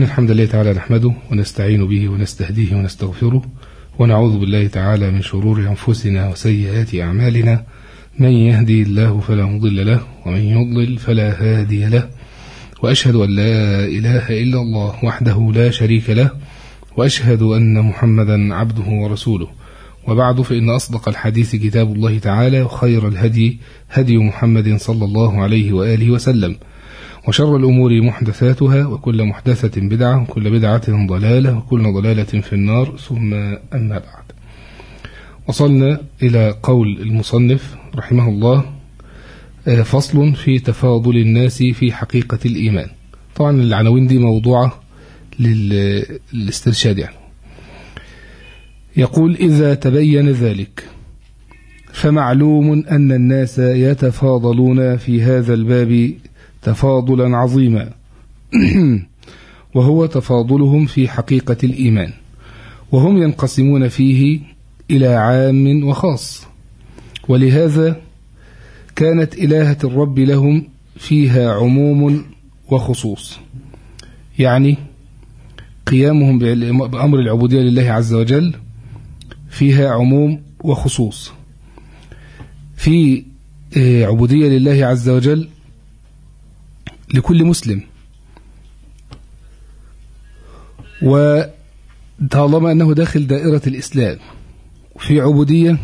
الحمد لله تعالى نحمده ونستعين به ونستهديه ونستغفره ونعوذ بالله تعالى من شرور أنفسنا وسيئات أعمالنا. من يهدي الله فلا مضل له ومن يضلل فلا هادي له، وأشهد أن لا إله إلا الله وحده لا شريك له، وأشهد أن محمدا عبده ورسوله. وبعد، فإن أصدق الحديث كتاب الله تعالى، وخير الهدي هدي محمد صلى الله عليه وآله وسلم، وشر الأمور محدثاتها، وكل محدثة بدعة، وكل بدعة ضلالة، وكل ضلالة في النار، ثم أما بعد. وصلنا إلى قول المصنف رحمه الله: فصل في تفاضل الناس في حقيقة الإيمان. طبعا العناوين دي موضوعة للاسترشاد يعني. يقول: إذا تبين ذلك فمعلوم أن الناس يتفاضلون في هذا الباب تفاضلا عظيما، وهو تفاضلهم في حقيقة الإيمان، وهم ينقسمون فيه إلى عام وخاص، ولهذا كانت إلهة الرب لهم فيها عموم وخصوص، يعني قيامهم بأمر العبودية لله عز وجل فيها عموم وخصوص. في عبودية لله عز وجل لكل مسلم، وطالما أنه داخل دائرة الإسلام، وفي عبودية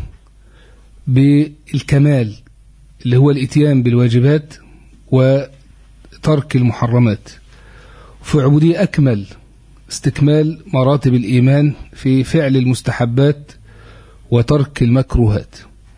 بالكمال اللي هو الإتيان بالواجبات وترك المحرمات، وفي عبودية أكمل استكمال مراتب الإيمان في فعل المستحبات وترك المكروهات.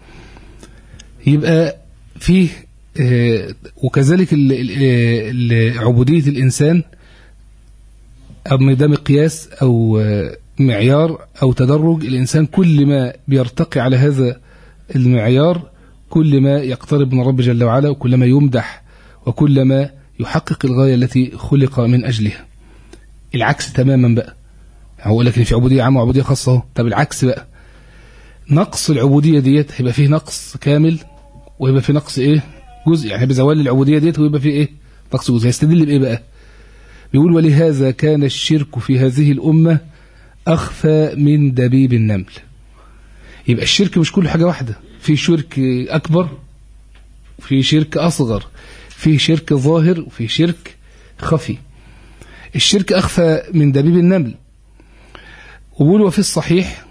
يبقى فيه وكذلك عبودية الإنسان، أما ده مقياس أو معيار أو تدرج، الإنسان كل ما بيرتقي على هذا المعيار كل ما يقترب من رب جل وعلا، وكل ما يمدح، وكل ما يحقق الغاية التي خلق من أجلها. العكس تماما بقى، هقول لك إن في عبودية عامة وعبودية خاصة. طب العكس بقى، نقص العبودية ديت هيبقى فيه نقص كامل، ويبقى فيه نقص إيه؟ جزء، يعني بزوال العبودية ديت ويبقى فيه إيه؟ نقص جزء. هيستدل بإيه بقى؟ بيقول: ولهذا كان الشرك في هذه الأمة أخفى من دبيب النمل. يبقى الشرك مش كل حاجة واحدة، في شرك أكبر، في شرك أصغر، في شرك ظاهر، وفي شرك خفي. الشرك أخفى من دبيب النمل. وبيقول: وفي الصحيح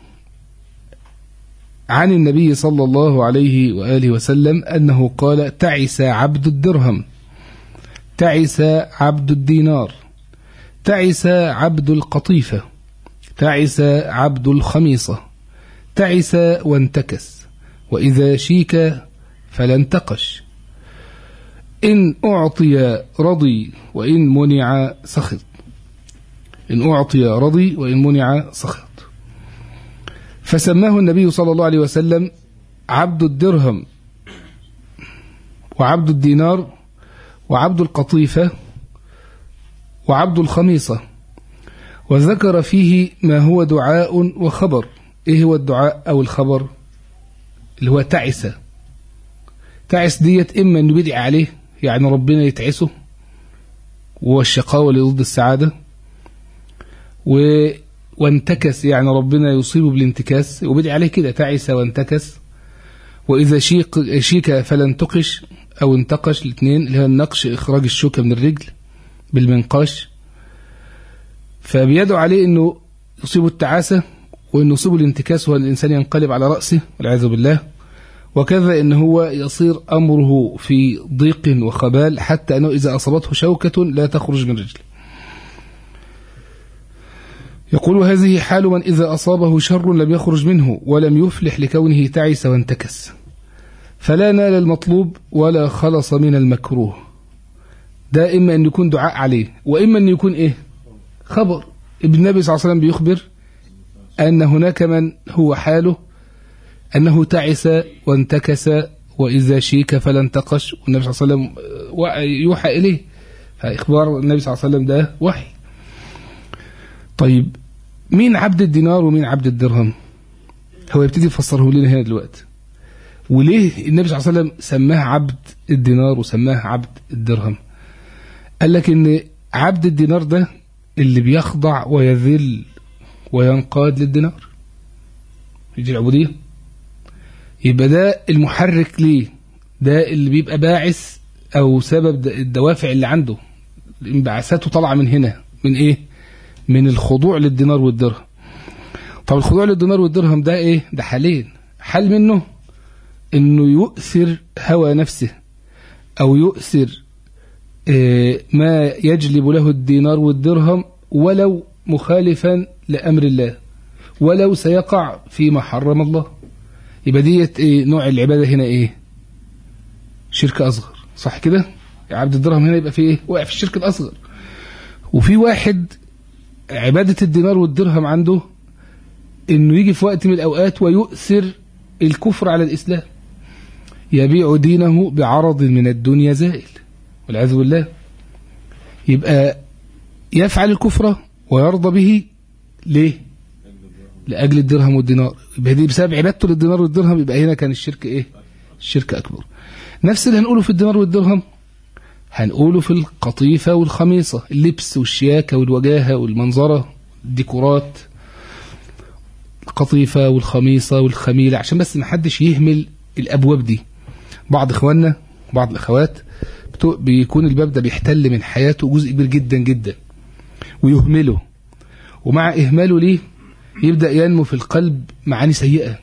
عن النبي صلى الله عليه وآله وسلم أنه قال: تعس عبد الدرهم، تعس عبد الدينار، تعس عبد القطيفة، تعس عبد الخميصة، تعس وانتكس، وإذا شيك فلا انتقش، إن أعطي رضي وإن منع سخط. إن أعطي رضي وإن منع سخط. فسماه النبي صلى الله عليه وسلم عبد الدرهم وعبد الدينار وعبد القطيفة وعبد الخميصة، وذكر فيه ما هو دعاء وخبر. إيه هو الدعاء أو الخبر؟ اللي هو تعس. تعس ديت إما أنه بدعي عليه، يعني ربنا يتعسه، والشقاوة اللي ضد السعادة، وانتكس يعني ربنا يصيبه بالانتكاس، وبدعي عليه كده: تعس وانتكس. وإذا شيك فلا انتقش أو انتقش، الاثنين اللي هو النقش، إخراج الشوكة من الرجل بالمنقاش. فبيدعو عليه أنه يصيبه التعاسة، وأنه يصيبه الانتكاس، وأن الإنسان ينقلب على رأسه والعياذ بالله. وكذا أنه هو يصير أمره في ضيق وخبال، حتى أنه إذا أصابته شوكة لا تخرج من رجله. يقول: هذه حال من إذا أصابه شر لم يخرج منه، ولم يفلح لكونه تعس وانتكس، فلا نال المطلوب ولا خلص من المكروه. ده إما أن يكون دعاء عليه، وإما أن يكون إيه؟ خبر. ابن النبي صلى الله عليه وسلم بيخبر أن هناك من هو حاله أنه تعس وانتكس، وإذا شيك فلا انتقش، والنبي صلى الله عليه وسلم يوحى إليه، فإخبار النبي صلى الله عليه وسلم ده وحي. طيب، مين عبد الدينار ومين عبد الدرهم؟ هو يبتدي يفسره لنا هنا دلوقتي. وليه النبي صلى الله عليه وسلم سماه عبد الدينار وسماه عبد الدرهم؟ قال لك إن عبد الدينار ده اللي بيخضع ويذل وينقاد للدينار، يجي العبودية. يبقى ده المحرك ليه، ده اللي بيبقى باعث أو سبب الدوافع اللي عنده، انبعاثاته طالعة من هنا، من إيه؟ من الخضوع للدينار والدرهم. طب الخضوع للدينار والدرهم ده إيه؟ ده حالين. حال منه إنه يؤثر هوى نفسه أو يؤثر ما يجلب له الدينار والدرهم ولو مخالفا لأمر الله، ولو سيقع فيما حرم الله. يبقى ديت إيه؟ نوع العبادة هنا إيه؟ شرك أصغر، صح كده؟ عبد الدرهم هنا يبقى فيه إيه؟ واقع في الشرك الأصغر. وفي واحد عبادة الدينار والدرهم عنده إنه يجي في وقت من الأوقات ويؤثر الكفر على الإسلام، يبيع دينه بعرض من الدنيا زائل والعياذ بالله. يبقى يفعل الكفر ويرضى به ليه؟ لأجل الدرهم والدينار. يبقى دي بسبب عبادته للدينار والدرهم. يبقى هنا كان الشرك إيه؟ الشرك أكبر. نفس اللي هنقوله في الدينار والدرهم هنقوله في القطيفة والخميصة، اللبس والشياكة والوجاهة والمنظرة، الديكورات، القطيفة والخميصة والخميلة، عشان بس ما حدش يهمل الأبواب دي. بعض إخواننا بعض الأخوات بيكون الباب ده بيحتل من حياته جزء كبير جدا جدا ويهمله، ومع إهماله ليه يبدأ ينمو في القلب معاني سيئة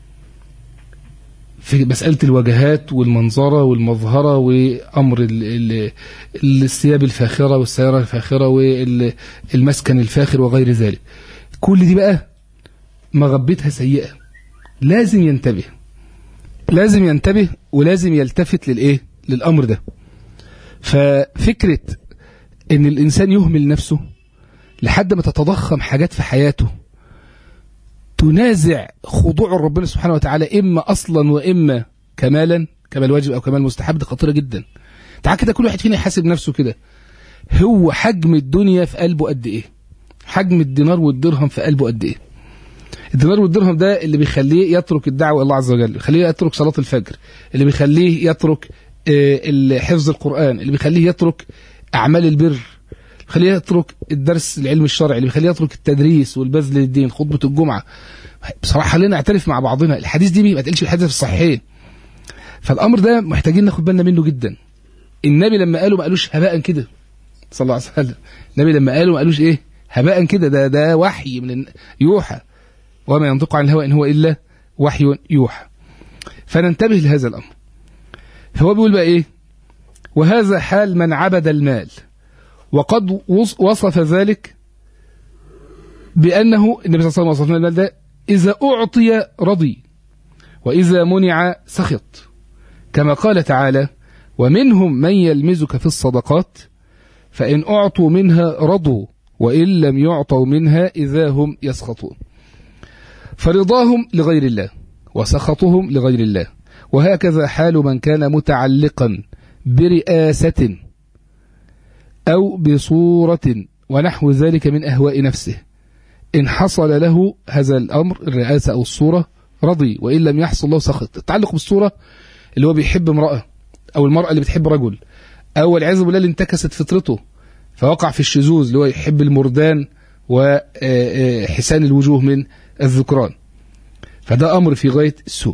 في مسألة الوجهات والمنظرة والمظهرة وأمر الثياب الفاخرة والسيارة الفاخرة والمسكن الفاخر وغير ذلك. كل دي بقى مغبتها سيئة. لازم ينتبه، لازم ينتبه ولازم يلتفت للإيه؟ للأمر ده. ففكرة إن الإنسان يهمل نفسه لحد ما تتضخم حاجات في حياته تنازع خضوع ربنا سبحانه وتعالى، إما أصلا وإما كمالا، كمال واجب أو كمال مستحب، دي خطيرة جدا. تعال كده كل واحد فينا يحاسب نفسه كده، هو حجم الدنيا في قلبه قد إيه؟ حجم الدينار والدرهم في قلبه قد إيه؟ الدينار والدرهم ده اللي بيخليه يترك الدعوة الله عز وجل، بيخليه يترك صلاة الفجر، اللي بيخليه يترك حفظ القرآن، اللي بيخليه يترك أعمال البر، بيخليه يترك الدرس العلم الشرعي، اللي بيخليه يترك التدريس والبذل للدين، خطبة الجمعة. بصراحة خلينا نعترف مع بعضنا، الحديث دي ما تقلش الحديث في الصحيحين. فالأمر ده محتاجين ناخد بالنا منه جدا. النبي لما قالوا ما قالوش هباء كده صلى الله عليه وسلم. النبي لما قالوا ما قالوش إيه هباء كده، ده وحي من يوحى، وما ينطق عن الهوى إن هو إلا وحي يوحى. فننتبه لهذا الأمر. هو بيقول بقى إيه؟ وهذا حال من عبد المال، وقد وصف ذلك بأنه النبي صلى الله عليه وسلم وصف المال ده إذا أعطي رضي وإذا منع سخط، كما قال تعالى ومنهم من يلمزك في الصدقات فإن أعطوا منها رضوا وإن لم يعطوا منها إذا هم يسخطون. فرضاهم لغير الله وسخطهم لغير الله. وهكذا حال من كان متعلقا برئاسة أو بصورة ونحو ذلك من أهواء نفسه، إن حصل له هذا الأمر الرئاسة أو الصورة رضي وإن لم يحصل له سخط. التعلق بالصورة اللي هو بيحب امرأة، أو المرأة اللي بتحب رجل، أو والعياذ بالله اللي انتكست فطرته فوقع في الشذوذ اللي هو يحب المردان وحسان الوجوه من الذكران، فده أمر في غاية السوء.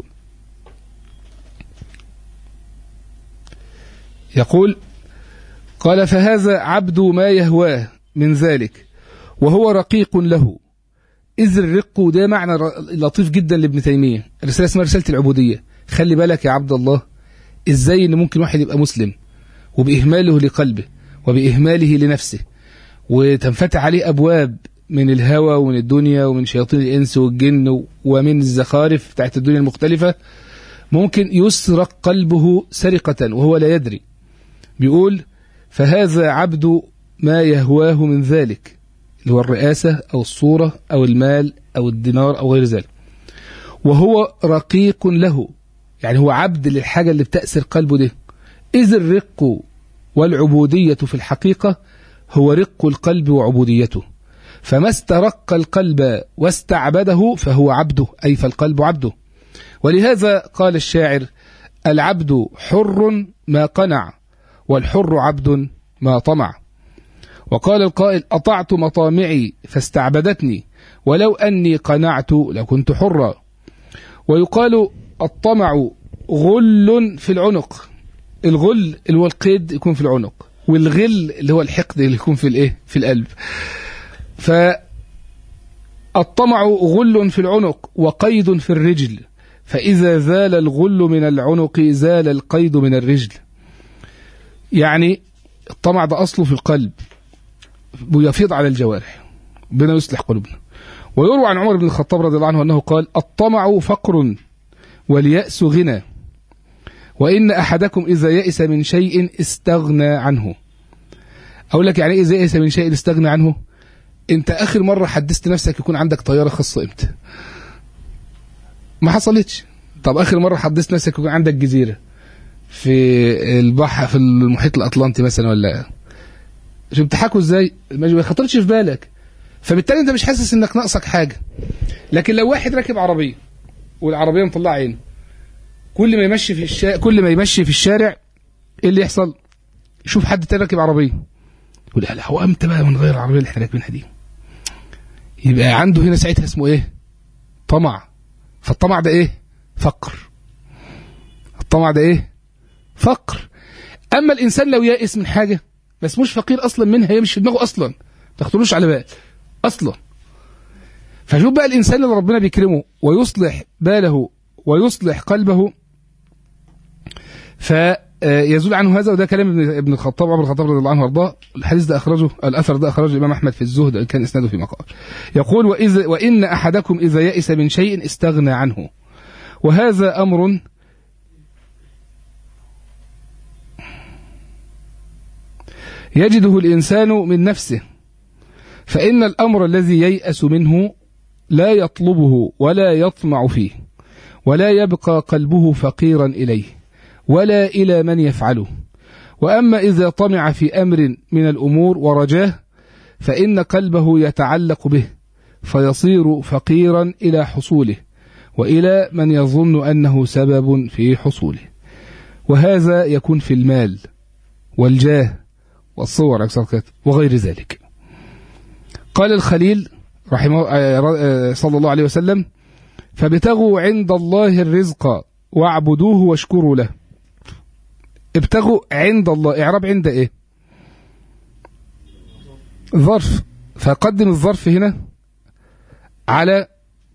يقول قال فهذا عبد ما يهواه من ذلك وهو رقيق له، إذ الرق ده معنى لطيف جدا لابن تيمية، الرسالة اسمها رسالة العبودية. خلي بالك يا عبد الله إزاي إن ممكن واحد يبقى مسلم وبإهماله لقلبه وبإهماله لنفسه وتنفتح عليه أبواب من الهوى ومن الدنيا ومن شياطين الإنس والجن ومن الزخارف بتاعت الدنيا المختلفة، ممكن يسرق قلبه سرقة وهو لا يدري. بيقول فهذا عبد ما يهواه من ذلك، اللي هو الرئاسة أو الصورة أو المال أو الدينار أو غير ذلك، وهو رقيق له، يعني هو عبد للحاجة اللي بتأثر قلبه ده. إذ الرق والعبودية في الحقيقة هو رق القلب وعبوديته، فما استرق القلب واستعبده فهو عبده، أي فالقلب عبده. ولهذا قال الشاعر العبد حر ما قنع والحر عبد ما طمع. وقال القائل أطعت مطامعي فاستعبدتني ولو أني قنعت لكنت حرا. ويقال الطمع غل في العنق. الغل اللي هو القيد يكون في العنق، والغل اللي هو الحقد اللي يكون في الايه، في القلب. فالطمع غل في العنق وقيد في الرجل، فإذا زال الغل من العنق زال القيد من الرجل. يعني الطمع ده أصله في القلب ويفيض على الجوارح، ربنا يصلح قلوبنا. ويروى عن عمر بن الخطاب رضي الله عنه أنه قال الطمع فقر واليأس غنى، وإن أحدكم إذا يئس من شيء استغنى عنه. أقول لك يعني إيه إذا يئس من شيء استغنى عنه؟ أنت آخر مرة حدثت نفسك يكون عندك طيارة خاصة إمتى؟ ما حصلتش. طب آخر مرة حدثت نفسك يكون عندك جزيرة في البحر، في المحيط الأطلنطي مثلا، ولا شو بتحكوا إزاي؟ ما يخطرش في بالك. فبالتالي أنت مش حاسس إنك ناقصك حاجة. لكن لو واحد راكب عربية والعربية مطلعة عينه، كل ما يمشي في الشارع ايه اللي يحصل؟ يشوف حد تاني راكب عربيه يقول لا هو امتى بقى من غير العربيه اللي احنا راكبينها دي؟ يبقى عنده هنا ساعتها اسمه ايه؟ طمع. فالطمع ده ايه؟ فقر. الطمع ده ايه؟ فقر. اما الانسان لو يائس من حاجه ما اسموش فقير اصلا منها، هي مش في دماغه اصلا، ما تاخدوش على بال اصلا. فشوف بقى الانسان اللي ربنا بيكرمه ويصلح باله ويصلح قلبه فيزول عنه هذا. وده كلام ابن الخطاب، عمر الخطاب رضي الله عنه وارضاه. الحديث ده الاثر ده اخرجه الامام احمد في الزهد، كان اسناده في مقال. يقول وان احدكم اذا يئس من شيء استغنى عنه، وهذا امر يجده الانسان من نفسه، فان الامر الذي ييأس منه لا يطلبه ولا يطمع فيه، ولا يبقى قلبه فقيرا إليه ولا إلى من يفعله. وأما إذا طمع في أمر من الأمور ورجاه فإن قلبه يتعلق به فيصير فقيرا إلى حصوله وإلى من يظن أنه سبب في حصوله. وهذا يكون في المال والجاه والصور وغير ذلك. قال الخليل رحمه صلى الله عليه وسلم فابتغوا عند الله الرزق واعبدوه واشكروا له. ابتغوا عند الله، اعراب عند ايه؟ ظرف، فقدم الظرف هنا على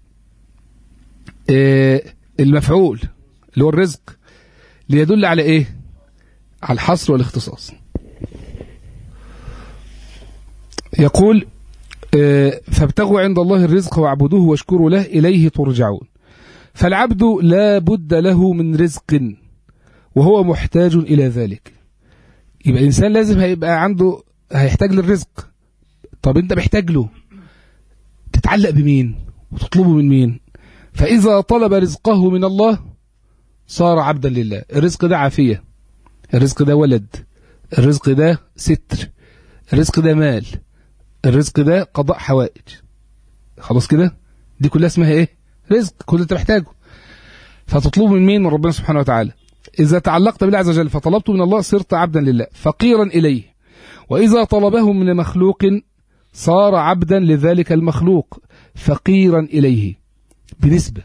المفعول اللي هو الرزق ليدل على ايه؟ على الحصر والاختصاص. يقول فابتغوا عند الله الرزق واعبدوه واشكروا له إليه ترجعون. فالعبد لا بد له من رزق وهو محتاج إلى ذلك. يبقى الإنسان لازم هيحتاج للرزق. طب أنت محتاج له، تتعلق بمين وتطلبه من مين؟ فإذا طلب رزقه من الله صار عبدا لله. الرزق ده عافية، الرزق ده ولد، الرزق ده ستر، الرزق ده مال، الرزق ده قضاء حوائج. خلاص كده، دي كلها اسمها ايه؟ رزق، كل اللي انت محتاجه. فتطلبه من مين؟ من ربنا سبحانه وتعالى. إذا تعلقت بالله عز وجل فطلبته من الله صرت عبدا لله فقيرا إليه. وإذا طلبه من مخلوق صار عبدا لذلك المخلوق فقيرا إليه بنسبة.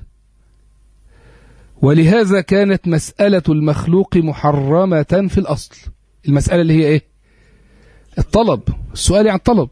ولهذا كانت مسألة المخلوق محرمة في الأصل. المسألة اللي هي ايه؟ الطلب، السؤال عن الطلب.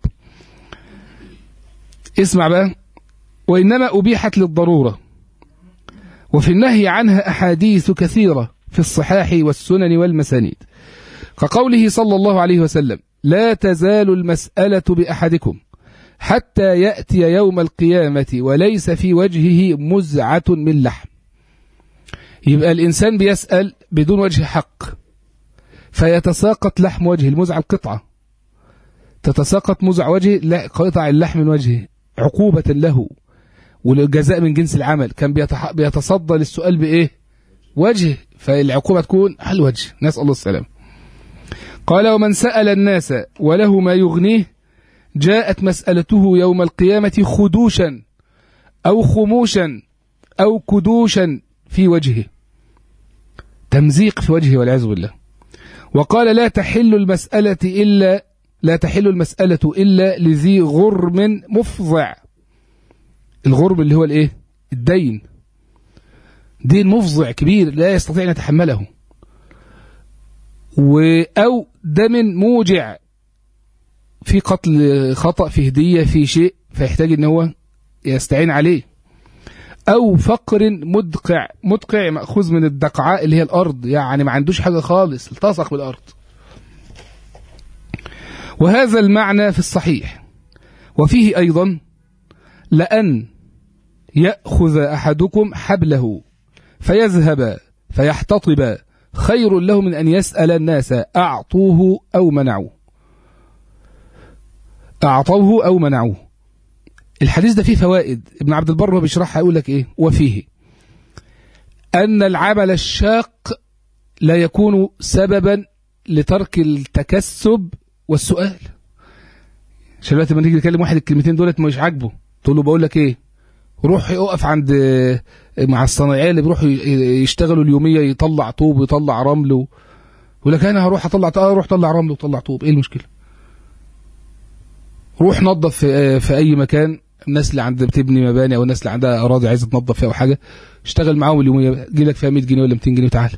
اسمع بقى. وإنما أبيحت للضرورة، وفي النهي عنها أحاديث كثيرة في الصحاح والسنن والمسانيد، كقوله صلى الله عليه وسلم لا تزال المسألة بأحدكم حتى يأتي يوم القيامة وليس في وجهه مزعة من لحم. يبقى الإنسان بيسأل بدون وجه حق فيتساقط لحم وجهه. المزعة القطعة، تتساقط مزع وجهه، لا قطع اللحم من وجهه عقوبة له والجزاء من جنس العمل. كان بيتصدى للسؤال بإيه؟ وجه، فالعقوبة تكون على الوجه. نسأل الله السلام. قال ومن سأل الناس وله ما يغنيه جاءت مسألته يوم القيامة خدوشا أو خموشا أو كدوشا في وجهه، تمزيق في وجهه والعياذ بالله. وقال لا تحل المسألة إلا لا تحل المسألة إلا لذي غرم مفظع. الغرم اللي هو الايه؟ الدين، دين مفظع كبير لا يستطيع أن يتحمله، أو دم موجع، في قتل خطأ، في هدية، في شيء فيحتاج ان هو يستعين عليه، او فقر مدقع مأخوذ من الدقعاء اللي هي الارض، يعني ما عندوش حاجة خالص، التصق بالارض. وهذا المعنى في الصحيح. وفيه ايضا لأن يأخذ احدكم حبله فيذهب فيحتطب خير له من ان يسأل الناس اعطوه او منعوه. الحديث ده فيه فوائد، ابن عبد البر هو بيشرحها يقول لك ايه؟ وفيه أن العمل الشاق لا يكون سببا لترك التكسب والسؤال. عشان دلوقتي لما نيجي نكلم واحد الكلمتين دولت مش عاجبه، تقول له بقول لك ايه، روح يقف عند مع الصنايعيه اللي بيروحوا يشتغلوا اليوميه، يطلع طوب ويطلع رمل، يقول لك انا هروح اطلع روح طلع رمل وطلع طوب، ايه المشكله؟ روح نظف في اي مكان، الناس اللي عندها بتبني مباني او الناس اللي عندها اراضي عايزه تنظف فيها او حاجه، اشتغل معاهم اليوميه، جي لك فيها 100 جنيه ولا 200 جنيه وتعالى.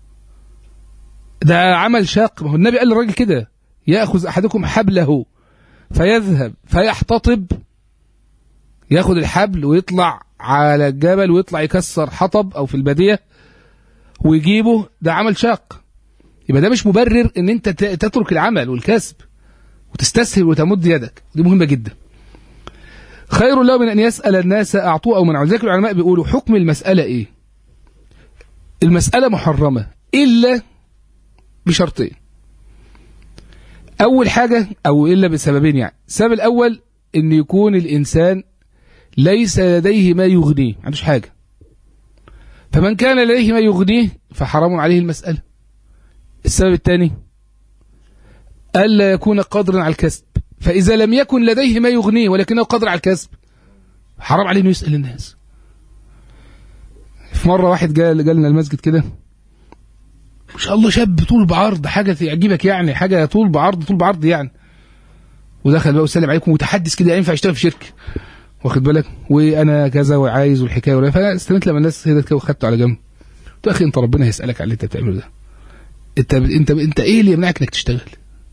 ده عمل شاق. ما هو النبي قال للراجل كده: ياخذ احدكم حبله فيذهب فيحتطب، ياخد الحبل ويطلع على الجبل ويطلع يكسر حطب او في الباديه ويجيبه، ده عمل شاق. يبقى ده مش مبرر ان انت تترك العمل والكسب وتستسهل وتمد يدك، دي مهمه جدا. خير له من أن يسأل الناس أعطوه أو منعوه. ذلك العلماء بيقولوا حكم المسألة إيه؟ المسألة محرمة إلا بشرطين. أول حاجة، أو إلا بسببين يعني. السبب الأول إن يكون الإنسان ليس لديه ما يغنيه، ما عندوش حاجة، فمن كان لديه ما يغنيه فحرام عليه المسألة. السبب الثاني ألا يكون قادرا على الكسب، فإذا لم يكن لديه ما يغنيه ولكنه قادر على الكسب حرام عليه انه يسأل الناس. في مرة واحد جالنا المسجد كده، ما شاء الله شاب طول بعرض، حاجة تعجبك يعني، حاجة طول بعرض يعني، ودخل بقى وسلم عليكم متحدث كده، ينفع يشتغل في شركة، واخد بالك، وانا كذا وعايز والحكايه ولا. فانا استنيت لما الناس هدت كده وخدته على جنب، قلت يا اخي انت ربنا هيسألك على اللي انت بتعمله ده، انت ايه اللي يمنعك انك تشتغل؟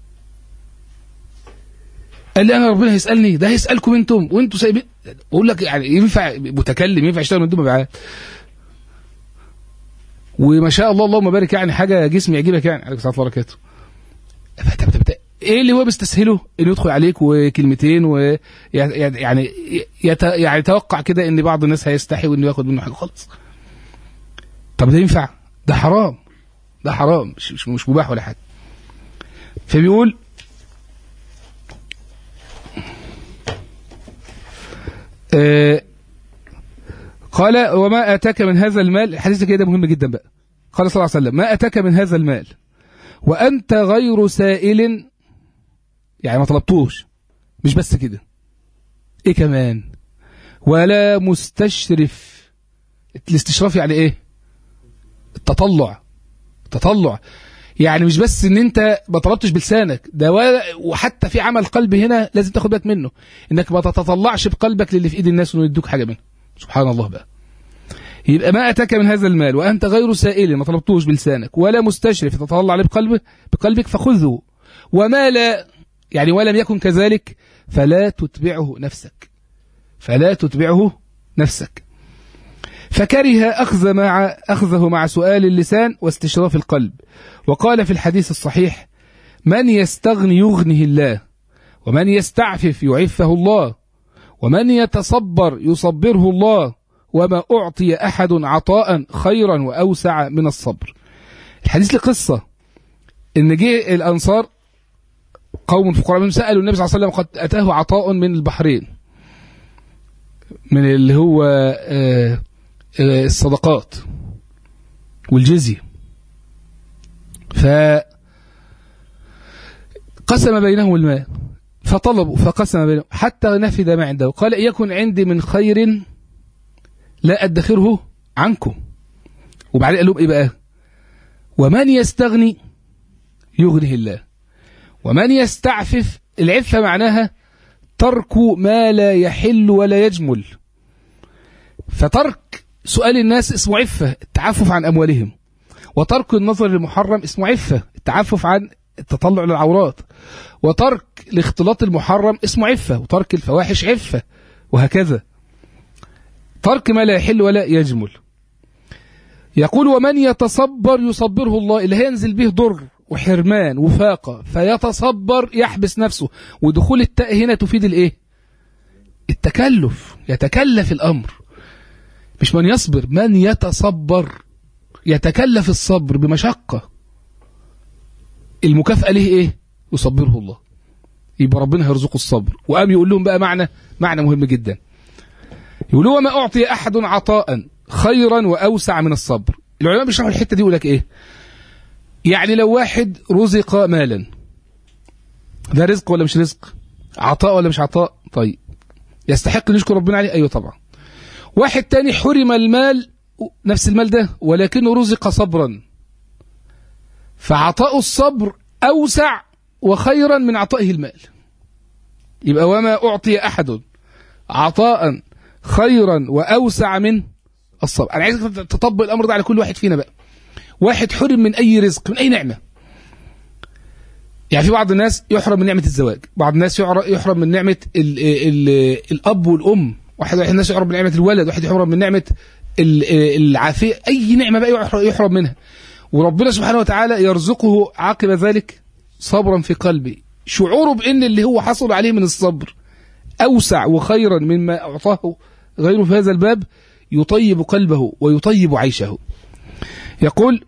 قال لي انا ربنا هيسالني، ده هيسالكم انتم وانتم سايبين. بقول لك يعني ينفع متكلم ينفع يشتغل من دون مبيعات؟ وما شاء الله اللهم بارك، يعني حاجه جسم يعجبك يعني، عليك الصلاه والبركاته. ايه اللي هو بيستسهله؟ انه يدخل عليك وكلمتين يعني يتوقع كده ان بعض الناس هيستحي وانه ياخد منه حاجه خالص. طب ده ينفع؟ ده حرام، ده حرام، مش مباح ولا حاجه. فبيقول قال وما آتاك من هذا المال، الحديث كده مهم جدا بقى. قال صلى الله عليه وسلم: ما آتاك من هذا المال وأنت غير سائل، يعني ما طلبتوش، مش بس كده، ايه كمان؟ ولا مستشرف. الاستشراف يعني ايه؟ التطلع يعني مش بس ان انت ما طلبتش بلسانك ده، وحتى في عمل قلب هنا لازم تاخد بالك منه، انك ما تتطلعش بقلبك للي في ايد الناس انه يدوك حاجه منه. سبحان الله بقى. يبقى ما اتاك من هذا المال وانت غير سائل، ما طلبتوش بلسانك، ولا مستشرف تتطلع عليه بقلبك فخذه، وما لا يعني ولم يكن كذلك فلا تتبعه نفسك. فكره أخذه مع سؤال اللسان واستشراف القلب. وقال في الحديث الصحيح: من يستغني يغنه الله، ومن يستعفف يعفه الله، ومن يتصبر يصبره الله، وما أعطي أحد عطاء خيرا وأوسع من الصبر. الحديث لقصة إن جه الأنصار قوم فقراء منهم سألوا النبي صلى الله عليه وسلم، قد أتاه عطاء من البحرين، من اللي هو الصدقات والجزية، فقسم بينهم المال، فطلبوا فقسم بينهم حتى نفد ما عنده. قال: يكن عندي من خير لا أدخره عنكم. وبعدين قال لهم إيه بقى؟ ومن يستغني يغنه الله، ومن يستعفف، العفة معناها ترك ما لا يحل ولا يجمل، فترك سؤال الناس اسمه عفة، التعفف عن أموالهم، وترك النظر للمحرم اسمه عفة، التعفف عن التطلع للعورات، وترك الاختلاط المحرم اسمه عفة، وترك الفواحش عفة، وهكذا ترك ما لا يحل ولا يجمل. يقول ومن يتصبر يصبره الله، اللي هينزل به ضر وحرمان وفاقة فيتصبر يحبس نفسه، ودخول التاء هنا تفيد الايه؟ التكلف، يتكلف الأمر، مش من يصبر، من يتصبر يتكلف الصبر بمشقة، المكافأة له ايه؟ يصبره الله، يبقى ربنا هيرزقه الصبر. وقام يقول لهم بقى معنى مهم جدا، يقولوا وما أعطي أحد عطاء خيرا وأوسع من الصبر. العلماء بيشرحوا الحتة دي يقول لك ايه؟ يعني لو واحد رزق مالا، ده رزق ولا مش رزق؟ عطاء ولا مش عطاء؟ طيب يستحق نشكر ربنا عليه؟ أيوه طبعا. واحد تاني حرم المال، نفس المال ده، ولكنه رزق صبرا، فعطاء الصبر أوسع وخيرا من عطائه المال. يبقى وما أعطي أحد عطاء خيرا وأوسع من الصبر. أنا عايزك تطبق الأمر ده على كل واحد فينا بقى. واحد حرم من أي رزق، من أي نعمة، يعني في بعض الناس يحرم من نعمة الزواج، بعض الناس يحرم من نعمة الأب والأم، واحد الناس يحرم من نعمة الولد، واحد يحرم من نعمة العافية، أي نعمة بقى يحرم منها، وربنا سبحانه وتعالى يرزقه عقب ذلك صبرا في قلبه، شعوره بأن اللي هو حصل عليه من الصبر أوسع وخيرا مما أعطاه غيره في هذا الباب، يطيب قلبه ويطيب عيشه. يقول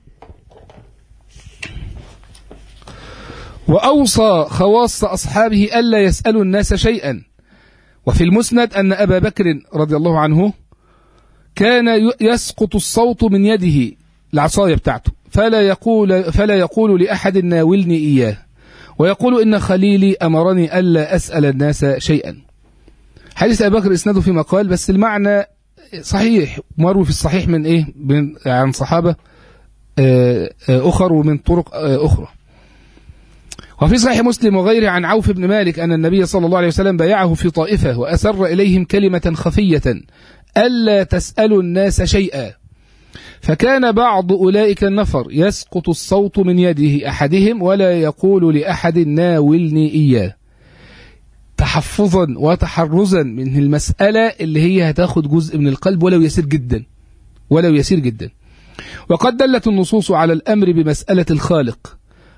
وأوصى خواص أصحابه ألا يسألوا الناس شيئا. وفي المسند أن أبا بكر رضي الله عنه كان يسقط الصوت من يده، العصاية بتاعته، فلا يقول لأحد ناولني إياه، ويقول إن خليلي أمرني ألا أسأل الناس شيئا. حديث أبي بكر إسناده في مقال، بس المعنى صحيح، مروي في الصحيح من عن صحابة أخر ومن طرق أخرى. وفي صحيح مسلم وغيره عن عوف بن مالك أن النبي صلى الله عليه وسلم بايعه في طائفة وأسر إليهم كلمة خفية ألا تسألوا الناس شيئا، فكان بعض أولئك النفر يسقط الصوت من يده أحدهم ولا يقول لأحد ناولني إياه، تحفظا وتحرزا من المسألة اللي هي هتاخد جزء من القلب ولو يسير جدا. وقد دلت النصوص على الأمر بمسألة الخالق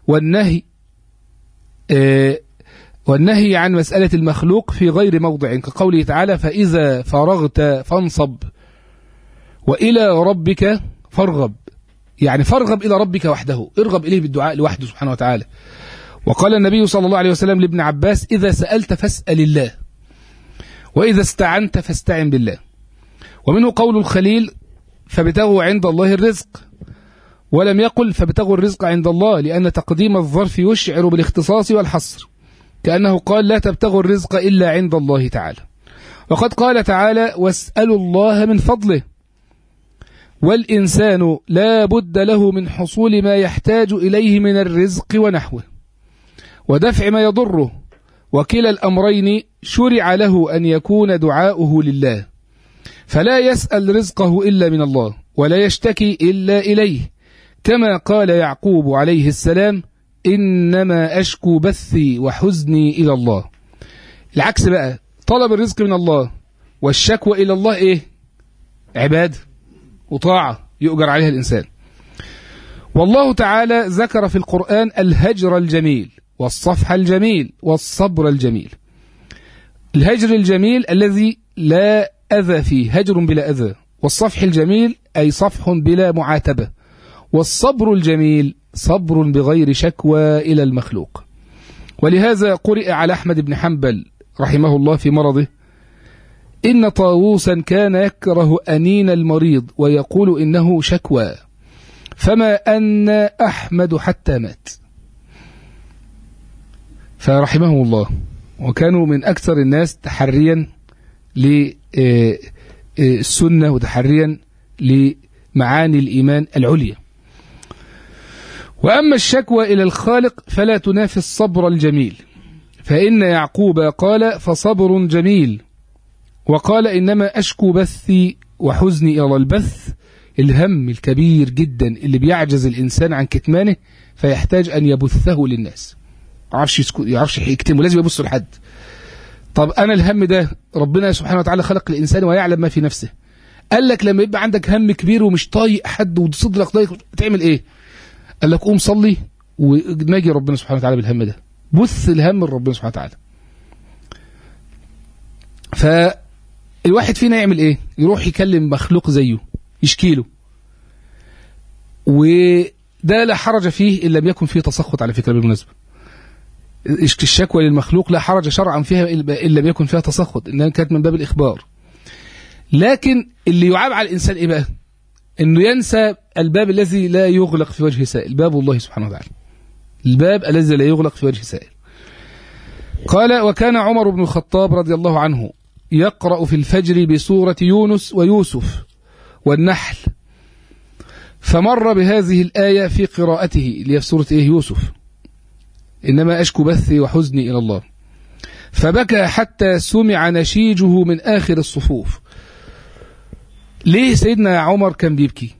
والنهي عن مسألة المخلوق في غير موضع، كقوله تعالى فإذا فرغت فانصب وإلى ربك فارغب، يعني فارغب إلى ربك وحده، ارغب إليه بالدعاء لوحده سبحانه وتعالى. وقال النبي صلى الله عليه وسلم لابن عباس إذا سألت فاسأل الله، وإذا استعنت فاستعن بالله. ومنه قول الخليل فابتغوا عند الله الرزق، ولم يقل فابتغوا الرزق عند الله، لأن تقديم الظرف يشعر بالاختصاص والحصر، كأنه قال لا تبتغوا الرزق إلا عند الله تعالى. وقد قال تعالى واسألوا الله من فضله، والإنسان لا بد له من حصول ما يحتاج إليه من الرزق ونحوه ودفع ما يضره، وكلا الأمرين شرع له أن يكون دعاؤه لله، فلا يسأل رزقه إلا من الله ولا يشتكي إلا إليه، كما قال يعقوب عليه السلام إنما أشكو بثي وحزني إلى الله. العكس بقى، طلب الرزق من الله والشكوى إلى الله إيه؟ عبادة وطاعة يؤجر عليها الإنسان. والله تعالى ذكر في القرآن الهجر الجميل والصفح الجميل والصبر الجميل. الهجر الجميل الذي لا أذى فيه، هجر بلا أذى، والصفح الجميل أي صفح بلا معاتبة، والصبر الجميل صبر بغير شكوى إلى المخلوق. ولهذا قرئ على أحمد بن حنبل رحمه الله في مرضه إن طاووسا كان يكره أنين المريض ويقول إنه شكوى، فما أن أحمد حتى مات، فرحمه الله. وكانوا من أكثر الناس تحريا للسنة وتحريا لمعاني الإيمان العليا. وأما الشكوى إلى الخالق فلا تنافي الصبر الجميل، فإن يعقوب قال فصبر جميل، وقال إنما أشكو بثي وحزني إلى البث، الهم الكبير جدا اللي بيعجز الإنسان عن كتمانه فيحتاج أن يبثه للناس، يعرفش يكتمه، لازم يبثه لحد. طب أنا الهم ده ربنا سبحانه وتعالى خلق الإنسان ويعلم ما في نفسه، قال لك لما يبقى عندك هم كبير ومش طايق حد وصدرك ضيق تعمل إيه؟ قال لك قوم صلي وناجي ربنا سبحانه وتعالى بالهم ده، بث الهم لربنا سبحانه وتعالى. فالواحد فينا يعمل إيه؟ يروح يكلم مخلوق زيه يشكيله، وده لا حرج فيه إن لم يكن فيه تسخط على فكرة بالمناسبة. الشكوى للمخلوق لا حرج شرعا فيها إن لم يكن فيها تسخط، إنها كانت من باب الإخبار. لكن اللي يعاب على الإنسان إيه بقى؟ إنه ينسى الباب الذي لا يغلق في وجه سائل، باب الله سبحانه وتعالى، الباب الذي لا يغلق في وجه سائل. قال وكان عمر بن الخطاب رضي الله عنه يقرأ في الفجر بسورة يونس ويوسف والنحل، فمر بهذه الآية في قراءته اللي هي في سورة يوسف، إنما أشكو بثي وحزني إلى الله، فبكى حتى سمع نشيجه من آخر الصفوف. ليه سيدنا عمر كان بيبكي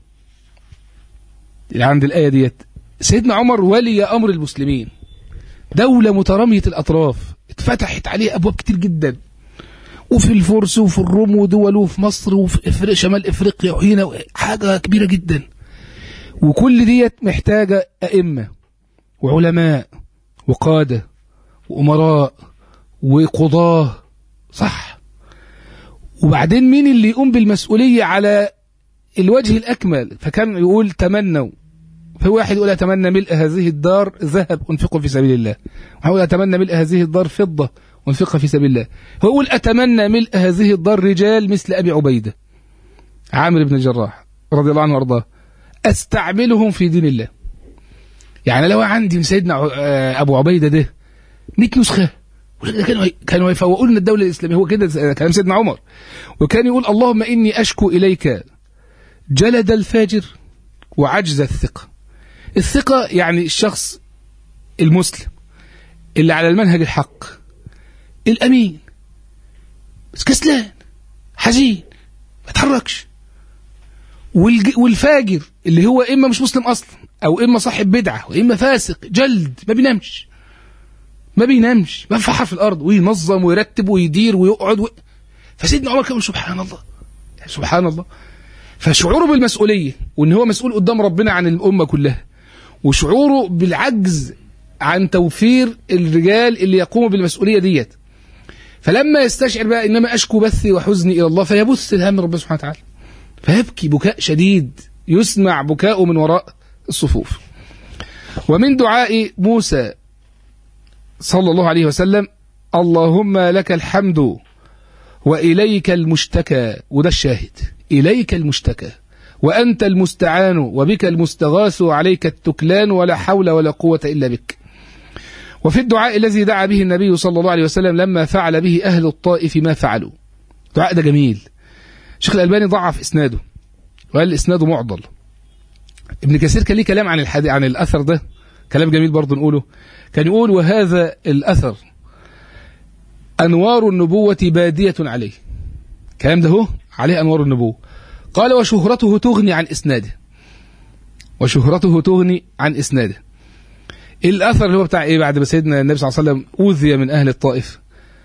عند الآية ديت؟ سيدنا عمر ولي أمر المسلمين، دولة مترامية الأطراف، اتفتحت عليه أبواب كتير جدا، وفي الفرس وفي الروم ودول وفي مصر وفي شمال إفريقيا وهنا، حاجة كبيرة جدا. وكل ديت محتاجة أئمة وعلماء وقادة وأمراء وقضاة، صح؟ وبعدين مين اللي يقوم بالمسؤولية على الوجه الأكمل؟ فكان يقول تمنوا، في واحد يقول أتمنى ملء هذه الدار ذهب أنفقه في سبيل الله، ويقول أتمنى ملء هذه الدار فضة أنفقها في سبيل الله، هو يقول أتمنى ملء هذه الدار رجال مثل أبي عبيدة عامر بن الجراح رضي الله عنه وارضاه، أستعملهم في دين الله. يعني لو عندي من سيدنا أبو عبيدة ده 100 نسخة كانوا يفوقوا لنا الدولة الإسلامية. هو كده كلام سيدنا عمر. وكان يقول اللهم إني أشكو إليك جلد الفاجر وعجز الثقة. الثقة يعني الشخص المسلم اللي على المنهج الحق الأمين، بس كسلان حزين ما تحركش. والفاجر اللي هو إما مش مسلم أصلا، أو إما صاحب بدعة، وإما فاسق جلد، ما بينامش بفحر في الأرض وينظم ويرتب ويدير ويقعد فسيدنا عمر كان سبحان الله سبحان الله. فشعوره بالمسؤولية وإن هو مسؤول قدام ربنا عن الأمة كلها، وشعوره بالعجز عن توفير الرجال اللي يقوموا بالمسؤولية ديت، فلما يستشعر بقى إنما أشكو بثي وحزني إلى الله فيبث الهم ربنا سبحانه وتعالى، فيبكي بكاء شديد يسمع بكاءه من وراء الصفوف. ومن دعاء موسى صلى الله عليه وسلم اللهم لك الحمد وإليك المشتكى، وده الشاهد، إليك المشتكى وأنت المستعان وبك المستغاث وعليك التكلان ولا حول ولا قوة إلا بك. وفي الدعاء الذي دعا به النبي صلى الله عليه وسلم لما فعل به أهل الطائف ما فعلوا، الدعاء ده جميل. الشيخ الألباني ضعف إسناده وقال إسناده معضل. ابن كثير كان ليه كلام عن الأثر ده، كلام جميل برضه نقوله. كان يقول وهذا الأثر أنوار النبوة بادية عليه، الكلام ده هو عليه أنوار النبوة. قال وشهرته تغني عن إسناده، وشهرته تغني عن إسناده. الأثر اللي هو بتاع إيه؟ بعد ما سيدنا النبي صلى الله عليه وسلم أوذي من أهل الطائف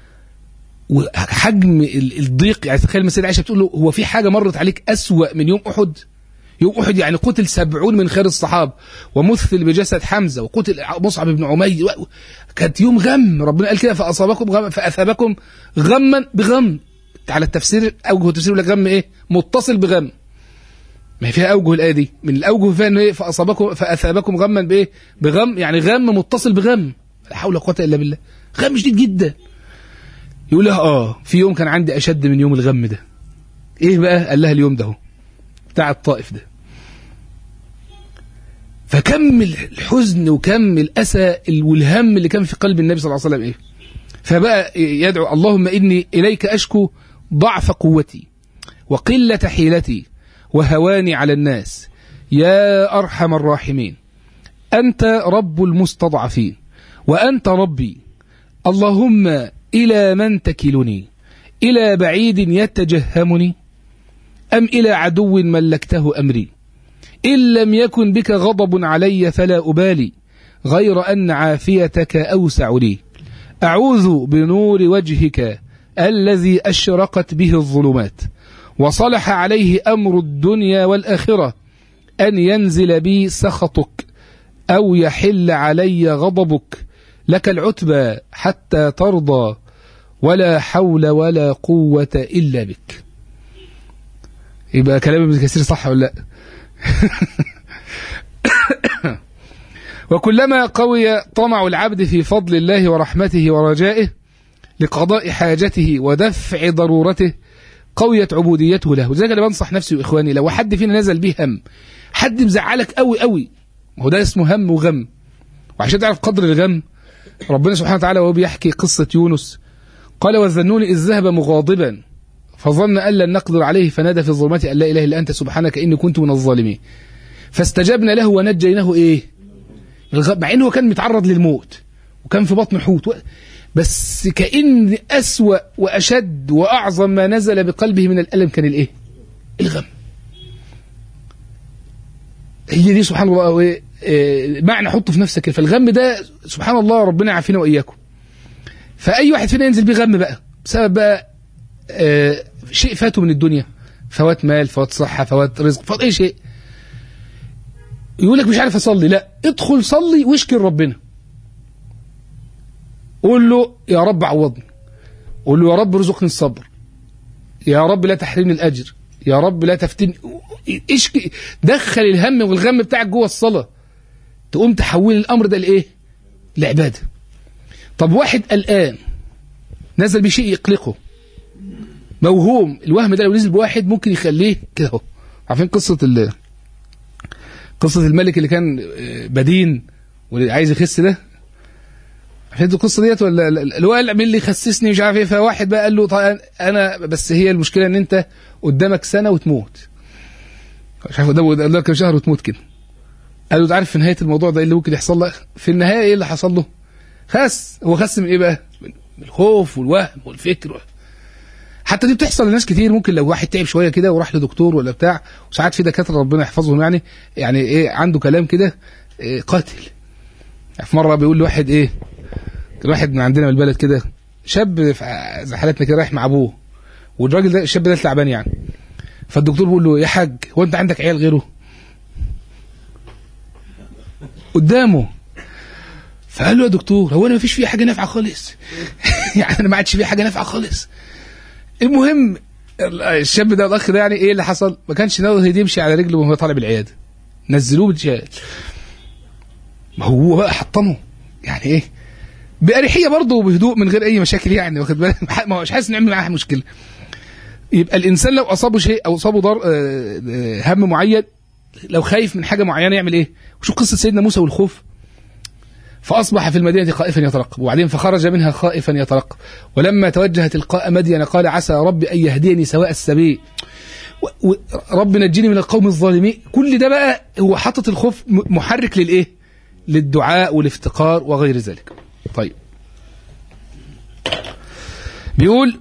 وحجم الضيق، يعني تخيل السيدة عائشة بتقول له هو في حاجة مرت عليك أسوأ من يوم أحد؟ يوم أحد يعني قتل 70 من خير الصحابة ومثل بجسد حمزة، وقتل مصعب بن عمير، كانت يوم غم. ربنا قال كده فأثابكم غما بغم. على التفسير أوجه التفسير لك غم إيه؟ متصل بغم. ما هي فيها أوجه الآية دي، من الأوجه فيها إنه إيه؟ فأثابكم غما بإيه؟ بغم، يعني غم متصل بغم، لا حول ولا قوة إلا بالله، غم شديد جدا. يقول لها في يوم كان عندي أشد من يوم الغم ده. إيه بقى؟ قال لها اليوم ده بتاع الطائف ده. فكم الحزن وكم الأسى والهم اللي كان في قلب النبي صلى الله عليه وسلم إيه؟ فبقى يدعو اللهم إني إليك أشكو ضعف قوتي وقلة حيلتي وهواني على الناس يا أرحم الراحمين. أنت رب المستضعفين وأنت ربي، اللهم إلى من تكلني؟ إلى بعيد يتجهمني أم إلى عدو ملكته أمري؟ إن لم يكن بك غضب علي فلا أبالي، غير أن عافيتك أوسع لي. أعوذ بنور وجهك الذي أشرقت به الظلمات وصلح عليه أمر الدنيا والآخرة، أن ينزل بي سخطك أو يحل علي غضبك، لك العتبى حتى ترضى، ولا حول ولا قوة إلا بك. يبقى كلام ابن كثير صح ولا لا؟ وكلما قوي طمع العبد في فضل الله ورحمته ورجائه لقضاء حاجته ودفع ضرورته قويت عبوديته له. وذلك أنا بنصح نفسي وإخواني، لو حد فينا نزل به هم، حد مزعلك قوي قوي، وهو ده اسمه هم وغم. وعشان تعرف قدر الغم، ربنا سبحانه وتعالى وهو بيحكي قصة يونس قال: والذنون إذ ذهب مغاضبا فظن أن لن نقدر عليه فنادى في الظلمات أن لا إله إلا أنت سبحانك إني كنت من الظالمين فاستجبنا له ونجيناه إيه؟ مع إنه كان متعرض للموت وكان في بطن حوت، بس كأن أسوأ وأشد وأعظم ما نزل بقلبه من الألم كان الإيه؟ الغم. هي دي سبحان الله معنى حطه في نفسك. فالغم ده سبحان الله ربنا يعافينا وإياكم. فأي واحد فينا ينزل بغم بقى بسبب بقى شيء فاته من الدنيا، فوات مال، فوات صحة، فوات رزق، فوات أي شيء، يقول لك مش عارف أصلي. لا، ادخل صلي واشكر ربنا، قول له يا رب عوضني، قول له يا رب رزقني الصبر، يا رب لا تحرمني الأجر، يا رب لا تفتني. اشكي، دخل الهم والغم بتاعك جوه الصلاة، تقوم تحول الأمر ده لإيه؟ لعبادة. طب واحد قلقان نزل بشيء يقلقه، موهوم، الوهم ده لو نزل بواحد ممكن يخليه كده اهو. عارفين قصة الملك اللي كان بدين واللي عايز يخس ده؟ عارفين القصة ديت ولا؟ اللي هو قال مين اللي يخسسني مش عارف ايه، فواحد بقى قال له طيب انا بس هي المشكلة ان انت قدامك سنة وتموت، مش عارف قدامك كم شهر وتموت كده. قال له عارف في نهاية الموضوع ده ايه اللي ممكن يحصل لك؟ في النهاية ايه اللي حصل له؟ خس. هو خس من ايه بقى؟ من الخوف والوهم والفكر. حتى دي بتحصل لناس كتير. ممكن لو واحد تعب شويه كده وراح لدكتور ولا بتاع، وساعات في دكاتره ربنا يحفظهم يعني ايه عنده كلام كده قاتل. في مره بيقول لواحد ايه، كان واحد من عندنا من البلد كده، شاب زي حالتنا كده رايح مع ابوه، والراجل ده الشاب ده تعبان يعني، فالدكتور بيقول له يا حاج هو انت عندك عيال غيره؟ قدامه. فقال له يا دكتور هو انا ما فيش فيه حاجه نافعه خالص؟ يعني انا ما عادش فيه حاجه نافعه خالص. المهم الشاب ده الاخ ده يعني ايه اللي حصل؟ ما كانش ناوي يمشي على رجله وهو طالع بالعياده، نزلوه بالجهاز. ما هو بقى حطمه يعني ايه بأريحيه برضه وبهدوء من غير اي مشاكل، يعني واخد بالك، ما هوش حاسس ان يعمل معاه مشكله. يبقى الانسان لو اصابه شيء او اصابه هم معين، لو خايف من حاجه معينه يعمل ايه؟ وشوف قصه سيدنا موسى والخوف. فأصبح في المدينة خائفا يترقب، وبعدين فخرج منها خائفا يترقب، ولما توجه تلقاء مدين قال عسى ربي أن يهديني سواء السبيل، رب نجيني من القوم الظالمين. كل ده بقى هو حاطط الخوف محرك للإيه؟ للدعاء والافتقار وغير ذلك. طيب بيقول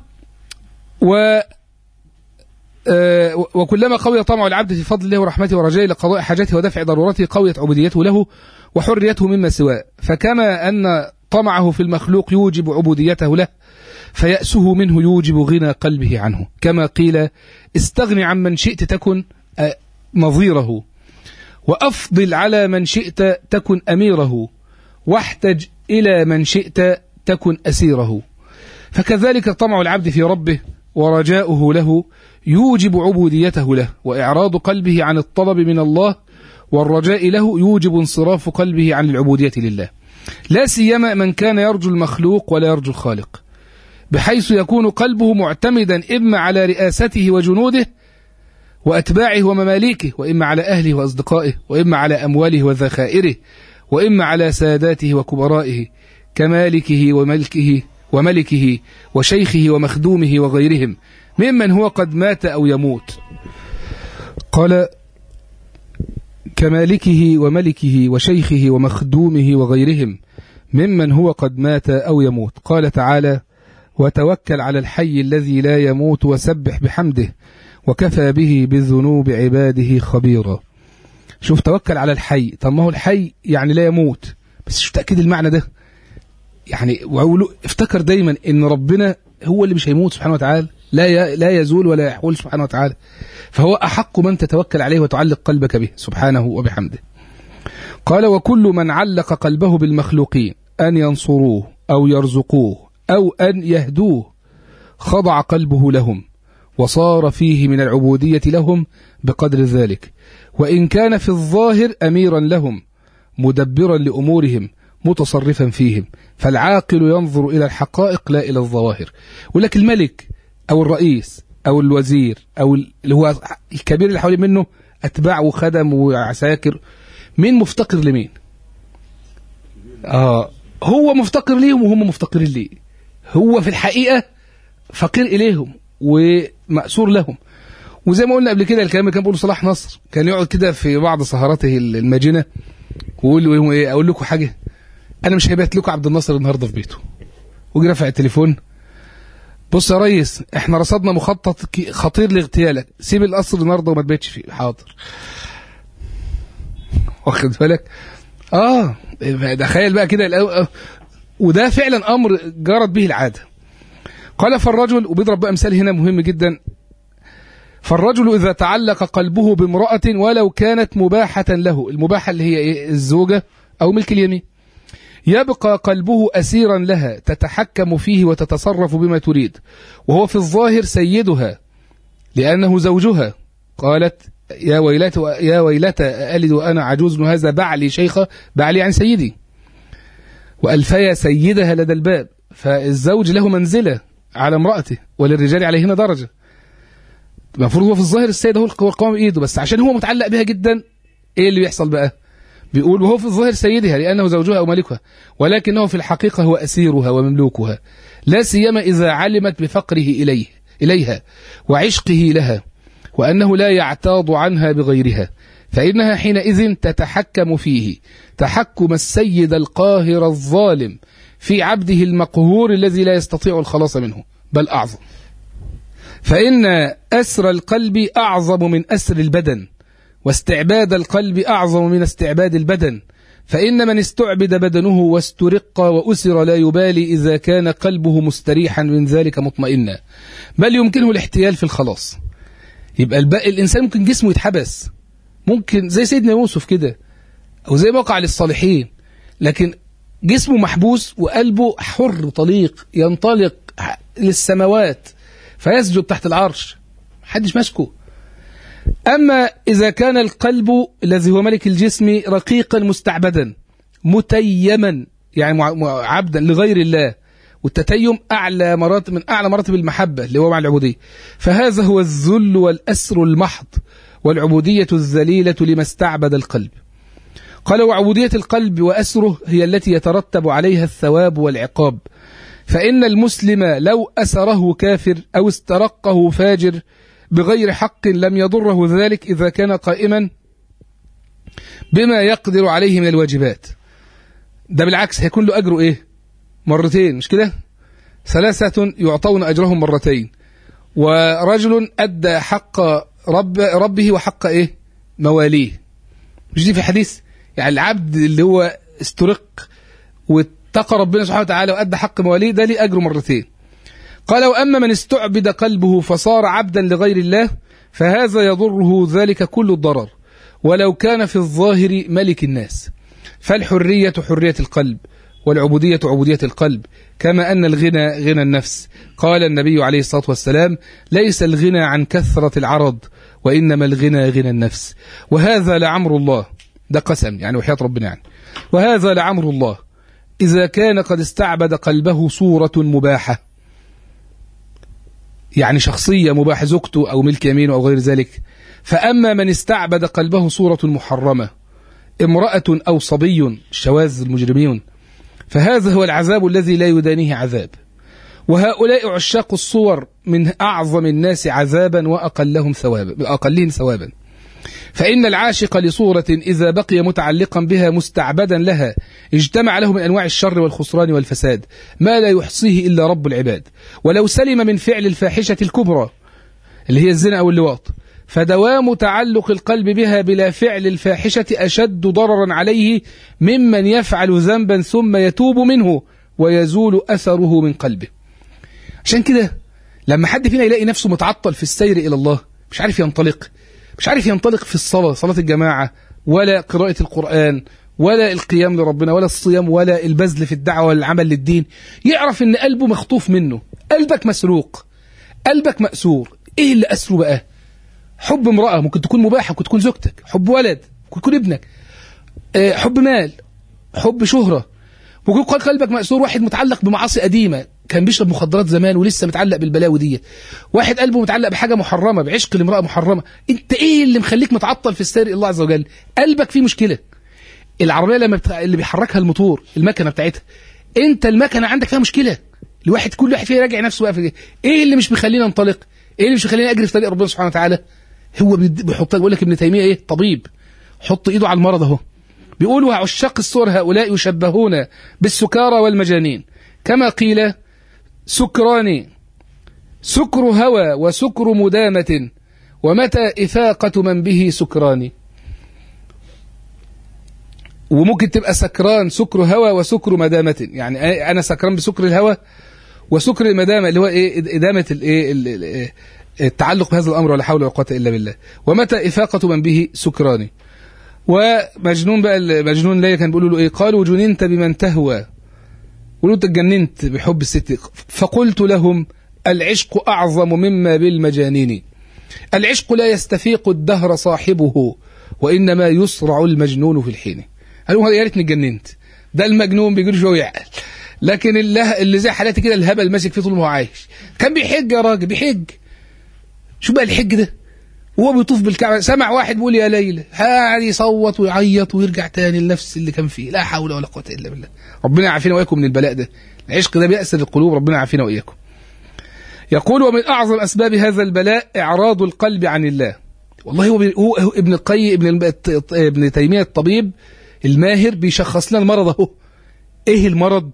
وكلما قوي طمع العبد في فضل الله ورحمته ورجائه لقضاء حاجته ودفع ضرورته قويت عبوديته له وحريته مما سواه. فكما أن طمعه في المخلوق يوجب عبوديته له، فيأسه منه يوجب غنى قلبه عنه. كما قيل استغن عن من شئت تكن نظيره، وأفضل على من شئت تكن أميره، واحتج إلى من شئت تكن أسيره. فكذلك طمع العبد في ربه ورجاؤه له يوجب عبوديته له، وإعراض قلبه عن الطلب من الله والرجاء له يوجب انصراف قلبه عن العبودية لله، لا سيما من كان يرجو المخلوق ولا يرجو الخالق، بحيث يكون قلبه معتمدا إما على رئاسته وجنوده وأتباعه ومماليكه، وإما على أهله وأصدقائه، وإما على أمواله وذخائره، وإما على ساداته وكبرائه كمالكه وملكه وشيخه ومخدومه وغيرهم ممن هو قد مات أو يموت. قال كمالكه وملكه وشيخه ومخدومه وغيرهم ممن هو قد مات أو يموت. قال تعالى: وتوكل على الحي الذي لا يموت وسبح بحمده وكفى به بالذنوب عباده خبيرا. شوف، توكل على الحي. طب ما هو الحي يعني لا يموت، بس شوف تأكيد المعنى ده. يعني افتكر دايما ان ربنا هو اللي مش هيموت سبحانه وتعالى، لا يزول ولا يحول سبحانه وتعالى، فهو أحق من تتوكل عليه وتعلق قلبك به سبحانه وبحمده. قال: وكل من علق قلبه بالمخلوقين أن ينصروه أو يرزقوه أو أن يهدوه خضع قلبه لهم وصار فيه من العبودية لهم بقدر ذلك، وإن كان في الظاهر أميرا لهم مدبرا لأمورهم متصرفا فيهم، فالعاقل ينظر إلى الحقائق لا إلى الظواهر. ولكن الملك أو الرئيس أو الوزير أو اللي هو الكبير اللي حوالي منه أتباع وخدم وعساكر، مين مفتقر لمين؟ هو مفتقر ليهم وهم مفتقرين ليه. هو في الحقيقة فقير إليهم ومأسور لهم. وزي ما قلنا قبل كده، الكلام اللي كان بيقوله صلاح نصر، كان يقعد كده في بعض سهراته الماجنة ويقول له إيه، أقول لكم حاجة، أنا مش هبات لكم عبد الناصر النهاردة في بيته. وجي رفع التليفون: بص يا ريس، احنا رصدنا مخطط خطير لاغتيالك، سيب القصر النهارده وما تباتش فيه. حاضر. واخد بالك؟ تخيل بقى كده، وده فعلا امر جرت به العاده. قال: فالرجل، وبيضرب بقى مثال هنا مهم جدا: فالرجل اذا تعلق قلبه بامرأة ولو كانت مباحة له، المباحة اللي هي ايه؟ الزوجة او ملك اليمين، يبقى قلبه أسيرا لها تتحكم فيه وتتصرف بما تريد، وهو في الظاهر سيدها لأنه زوجها. قالت: يا ويلتى ألد وأنا عجوز هذا بعلي شيخة، بعلي عن سيدي، وألفيا سيدها لدى الباب. فالزوج له منزلة على امرأته، وللرجال عليهن درجة. المفروض هو في الظاهر السيد هو القوام بإيده، بس عشان هو متعلق بها جدا، إيه اللي بيحصل بقى؟ بيقول: وهو في الظاهر سيدها لأنه زوجها أو مالكها، ولكنه في الحقيقة هو أسيرها ومملوكها، لا سيما إذا علمت بفقره إليها وعشقه لها، وأنه لا يعتاض عنها بغيرها، فإنها حينئذ تتحكم فيه تحكم السيد القاهر الظالم في عبده المقهور الذي لا يستطيع الخلاص منه، بل أعظم. فإن أسر القلب أعظم من أسر البدن، واستعباد القلب أعظم من استعباد البدن، فإن من استعبد بدنه واسترق وأسر لا يبالي إذا كان قلبه مستريحا من ذلك مطمئنا، بل يمكنه الاحتيال في الخلاص. يبقى الإنسان ممكن جسمه يتحبس، ممكن زي سيدنا يوسف كده، أو زي وقع للصالحين، لكن جسمه محبوس وقلبه حر طليق ينطلق للسماوات فيسجد تحت العرش، محدش ماسكه. أما إذا كان القلب الذي هو ملك الجسم رقيقا مستعبدا متيما، يعني عبدا لغير الله، والتتيم أعلى مراتب من أعلى مراتب المحبة اللي هو مع العبودية، فهذا هو الذل والأسر المحض، والعبودية الذليلة لما استعبد القلب. قال: وعبودية القلب وأسره هي التي يترتب عليها الثواب والعقاب، فإن المسلم لو أسره كافر أو استرقه فاجر بغير حق لم يضره ذلك إذا كان قائما بما يقدر عليه من الواجبات. ده بالعكس هيكون له أجره إيه؟ مرتين، مش كده؟ 3 يعطون أجرهم مرتين، ورجل أدى حق ربه وحق إيه؟ مواليه. مش دي في حديث؟ يعني العبد اللي هو استرق واتقى ربنا سبحانه وتعالى وأدى حق مواليه، ده ليه أجره مرتين. قال: وأما من استعبد قلبه فصار عبدا لغير الله فهذا يضره ذلك كل الضرر، ولو كان في الظاهر ملك الناس. فالحرية حرية القلب، والعبودية عبودية القلب، كما أن الغنى غنى النفس. قال النبي عليه الصلاة والسلام: ليس الغنى عن كثرة العرض، وإنما الغنى غنى النفس. وهذا لعمر الله، ده قسم يعني وحياة ربنا يعني، وهذا لعمر الله إذا كان قد استعبد قلبه صورة مباحة، يعني شخصية مباح، زوجته أو ملك يمينه أو غير ذلك. فأما من استعبد قلبه صورة محرمة، امرأة أو صبي، الشواذ المجرمين، فهذا هو العذاب الذي لا يدانيه عذاب. وهؤلاء عشاق الصور من أعظم الناس عذابا وأقلهم ثوابا. فإن العاشق لصورة إذا بقي متعلقا بها مستعبدا لها اجتمع له من أنواع الشر والخسران والفساد ما لا يحصيه إلا رب العباد. ولو سلم من فعل الفاحشة الكبرى اللي هي الزنا أو اللواط، فدوام تعلق القلب بها بلا فعل الفاحشة أشد ضررا عليه ممن يفعل ذنبا ثم يتوب منه ويزول أثره من قلبه. عشان كده لما حد فينا يلاقي نفسه متعطل في السير إلى الله، مش عارف ينطلق في الصلاة، صلاة الجماعة، ولا قراءة القرآن، ولا القيام لربنا، ولا الصيام، ولا البذل في الدعوة والعمل للدين، يعرف ان قلبه مخطوف منه. قلبك مسروق، قلبك مأسور. ايه اللي أسره بقى؟ حب امرأة ممكن تكون مباحة، ممكن تكون زوجتك، حب ولد ممكن تكون ابنك، حب مال، حب شهرة، ممكن يكون قلبك مأسور. واحد متعلق بمعاصي قديمة، كان بيشرب مخدرات زمان ولسه متعلق بالبلاوي دي. واحد قلبه متعلق بحاجة محرمة، بعشق لامرأة محرمة. انت ايه اللي مخليك متعطل في السير الى الله عز وجل؟ قلبك فيه مشكلة. العربية لما اللي بيحركها الموتور، المكنة بتاعتها، انت المكنة عندك فيها مشكلة. كل واحد فيه يراجع نفسه بقى في ايه اللي مش بيخلينا ننطلق، ايه اللي مش بيخلينا اجري في طريق ربنا سبحانه وتعالى. هو بيحط، بيقول لك ابن تيمية ايه؟ طبيب حط ايده على المرض اهو. بيقول وعشاق الصور هؤلاء يشبهون بالسكارى والمجانين، كما قيل سكران، سكر هوى وسكر مدامة، ومتى إفاقة من به سكران. وممكن تبقى سكران سكر هوى وسكر مدامة، يعني أنا سكران بسكر الهوى وسكر المدامة اللي هو إيه؟ إدامة التعلق بهذا الأمر، ولا حول ولا قوة إلا بالله. ومتى إفاقة من به سكران. ومجنون بقى، المجنون اللي كان بيقولوا له إيه؟ قالوا جننت بمن تهوى، قلت اتجننت بحب الست. فقلت لهم العشق أعظم مما بالمجانين. العشق لا يستفيق الدهر صاحبه، وإنما يسرع المجنون في الحين. قالوا يا ريتني اتجننت، ده المجنون بيجري شويه يعقل، لكن اللي زي حالاتي كده الهبل ماسك فيه طول ما هو عايش. كان بيحج يا راجل، بيحج. شو بقى الحج ده؟ وهو بيطوف بالكعبة سمع واحد بيقول يا ليلى، قاعد يصوت ويعيط ويرجع تاني لنفس اللي كان فيه. لا حول ولا قوة إلا بالله. ربنا يعافينا وإياكم من البلاء ده. العشق ده بيأسر القلوب، ربنا يعافينا وإياكم. يقول ومن أعظم أسباب هذا البلاء إعراض القلب عن الله. والله هو ابن القيم ابن تيمية الطبيب الماهر بيشخص لنا المرض اهو. ايه المرض؟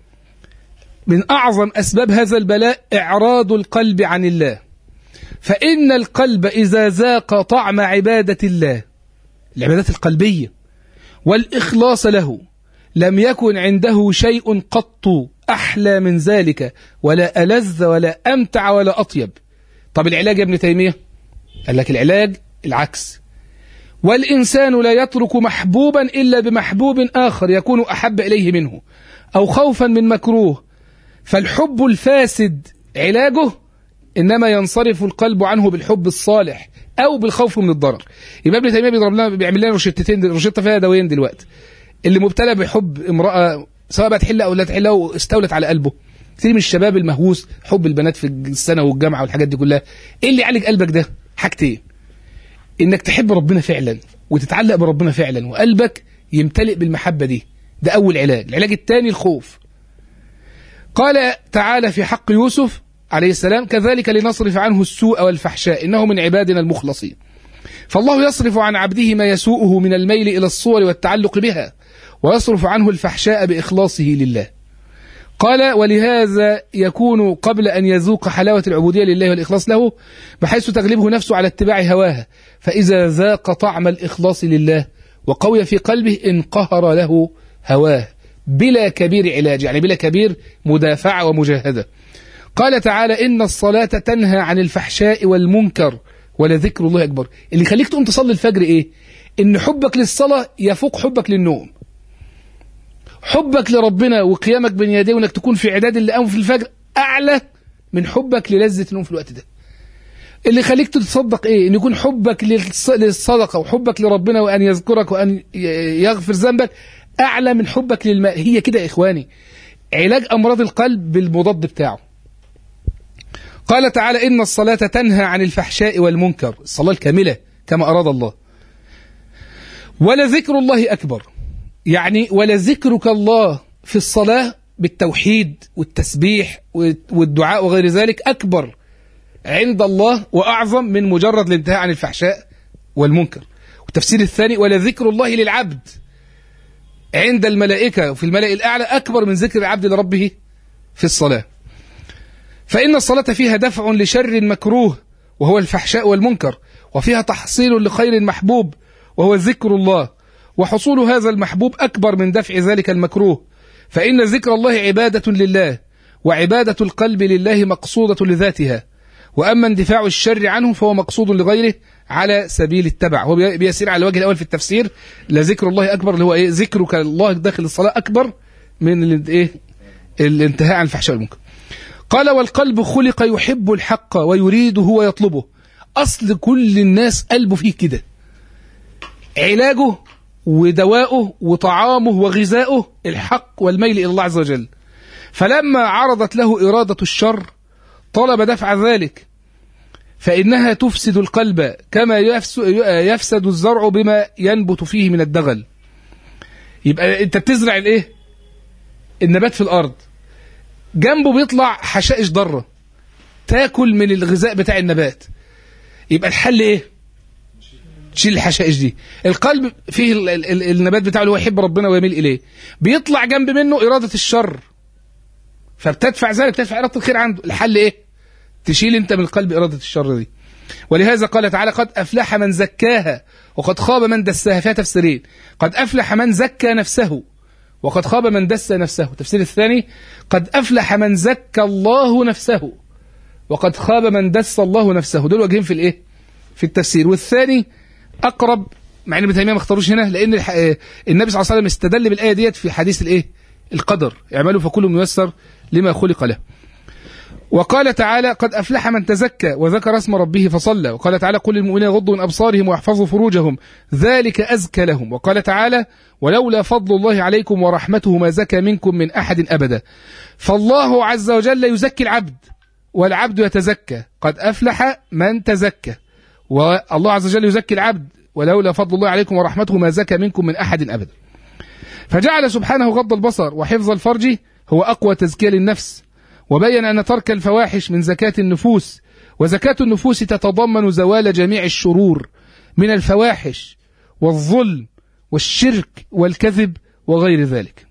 من أعظم أسباب هذا البلاء إعراض القلب عن الله. فإن القلب إذا ذاق طعم عبادة الله، العبادات القلبية والإخلاص له، لم يكن عنده شيء قط أحلى من ذلك، ولا ألذ ولا أمتع ولا أطيب. طب العلاج يا ابن تيمية؟ قال لك العلاج العكس. والإنسان لا يترك محبوبا إلا بمحبوب آخر يكون أحب إليه منه، أو خوفا من مكروه. فالحب الفاسد علاجه إنما ينصرف القلب عنه بالحب الصالح أو بالخوف من الضرر. يبقى ابن تيمية بيعمل لنا روشتتين، روشتة فيها دوايين دلوقتي. اللي مبتلى بحب امرأة سواء بقى تحلها أو لا تحلها واستولت على قلبه، كثير من الشباب المهووس حب البنات في السنة والجامعة والحاجات دي كلها. إيه اللي يعالج قلبك ده؟ حاجتين: إنك تحب ربنا فعلا وتتعلق بربنا فعلا وقلبك يمتلئ بالمحبة دي، ده أول علاج. العلاج الثاني الخوف. قال تعالى في حق يوسف عليه السلام: كذلك لنصرف عنه السوء والفحشاء إنه من عبادنا المخلصين. فالله يصرف عن عبده ما يسوءه من الميل إلى الصور والتعلق بها، ويصرف عنه الفحشاء بإخلاصه لله. قال: ولهذا يكون قبل أن يذوق حلاوة العبودية لله والإخلاص له، بحيث تغلبه نفسه على اتباع هواها. فإذا ذاق طعم الإخلاص لله وقوي في قلبه انقهر له هواه بلا كبير علاج، يعني بلا كبير مدافعة ومجاهدة. قال تعالى: إن الصلاة تنهى عن الفحشاء والمنكر ولذكر الله أكبر. اللي يخليك تقوم تصلي الفجر إيه؟ إن حبك للصلاة يفوق حبك للنوم. حبك لربنا وقيامك بين يديه وانك تكون في عداد اللي قاموا في الفجر أعلى من حبك للذة النوم في الوقت ده. اللي يخليك تتصدق إيه؟ إن يكون حبك للصدقة وحبك لربنا وأن يذكرك وأن يغفر ذنبك أعلى من حبك للماء. هي كده يا إخواني علاج أمراض القلب بالمضاد بتاعه. قال تعالى: إن الصلاة تنهى عن الفحشاء والمنكر، الصلاة الكاملة كما أراد الله. ولذكر الله أكبر، يعني ولذكرك الله في الصلاة بالتوحيد والتسبيح والدعاء وغير ذلك أكبر عند الله وأعظم من مجرد الانتهاء عن الفحشاء والمنكر. والتفسير الثاني: ولذكر الله للعبد عند الملائكة في الملأ الأعلى أكبر من ذكر العبد لربه في الصلاة. فإن الصلاة فيها دفع لشر مكروه وهو الفحشاء والمنكر، وفيها تحصيل لخير محبوب وهو ذكر الله، وحصول هذا المحبوب أكبر من دفع ذلك المكروه، فإن ذكر الله عبادة لله، وعبادة القلب لله مقصودة لذاتها، وأما اندفاع الشر عنه فهو مقصود لغيره على سبيل التبع. هو بيسير على الوجه الأول في التفسير: لذكر الله أكبر، اللي هو ذكرك الله داخل الصلاة أكبر من الانتهاء عن الفحشاء والمنكر. قال: والقلب خلق يحب الحق ويريده ويطلبه. أصل كل الناس قلبه فيه كده، علاجه ودواؤه وطعامه وغذاؤه الحق والميل إلى الله عز وجل. فلما عرضت له إرادة الشر طلب دفع ذلك، فإنها تفسد القلب كما يفسد الزرع بما ينبت فيه من الدغل. يبقى أنت بتزرع الإيه؟ النبات في الأرض، جنبه بيطلع حشائش ضارة تاكل من الغذاء بتاع النبات. يبقى الحل إيه؟ تشيل الحشائش دي. القلب فيه النبات بتاعه اللي هو يحب ربنا ويميل إليه، بيطلع جنب منه إرادة الشر، فبتدفع ذلك، تدفع إرادة الخير عنده. الحل إيه؟ تشيل أنت من القلب إرادة الشر دي. ولهذا قال تعالى: قد أفلح من زكاها وقد خاب من دساها. فيها تفسيرين: قد أفلح من زكى نفسه وقد خاب من دس نفسه. التفسير الثاني: قد أفلح من زكى الله نفسه وقد خاب من دس الله نفسه. دول وجهين في الإيه؟ في التفسير. والثاني أقرب، مع ان ابن تيمية ما اختاروش هنا، لأن النبي صلى الله عليه وسلم استدل بالآية ديت في حديث الإيه؟ القدر: اعملوا فكل ميسر لما خلق له. وقال تعالى: قد أفلح من تزكى وذكر اسم ربه فصلى. وقال تعالى: قل للمؤمنين يغضوا من أبصارهم ويحفظوا فروجهم ذلك أزكى لهم. وقال تعالى: ولولا فضل الله عليكم ورحمته ما زكى منكم من أحد أبدا. فالله عز وجل يزكي العبد والعبد يتزكى. قد أفلح من تزكى، والله عز وجل يزكي العبد، ولولا فضل الله عليكم ورحمته ما زكى منكم من أحد أبدا. فجعل سبحانه غض البصر وحفظ الفرج هو أقوى تزكية للنفس، وبين أن ترك الفواحش من زكاة النفوس، وزكاة النفوس تتضمن زوال جميع الشرور من الفواحش والظلم والشرك والكذب وغير ذلك.